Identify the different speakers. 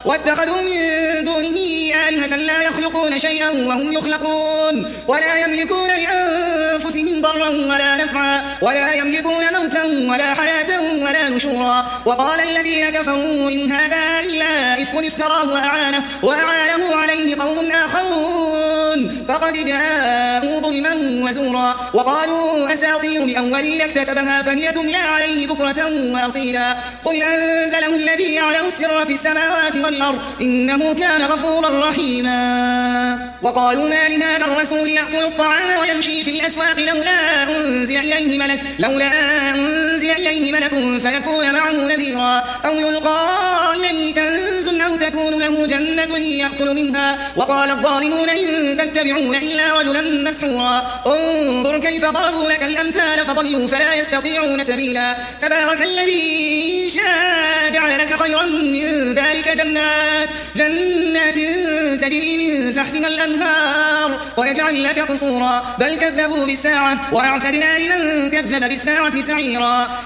Speaker 1: واتخذوا من دونه آلهة لا يخلقون شيئا وهم يخلقون ولا يملكون لأنفسهم ضرا ولا نفعا ولا يملكون موتا ولا حياة ولا نشورا. وقال الذين كفروا إن هذا إلا إفك افتراه وأعانه عليه قوم آخرون فقد جاءوا ظلما وزورا. وقالوا أساطير الأولين اكتتبها فهي تملى عليه بكرة وأصيلا. قل أنزله الذي يعلم السر في السماوات والأرض إنه كان غفورا رحيما. وقالوا ما لهذا الرسول يأكل الطعام ويمشي في الأسواق لولا أنزل إليه ملك فيكون معه نذيرا أو يلقى إليه كنز أو تكون له جنة يأكل منها. وقال الظالمون إن تتبعون إلا رجلا مسحورا. انظر كيف ضربوا لك الأمثال فضلوا فلا يستطيعون سبيلا. تبارك الذي شاء جعل لك خيرا من ذلك جنات تجري من تحتها الأنهار ويجعل لك قصورا. بل كذبوا بالساعة وأعتدنا لمن كذب بالساعة سعيرا.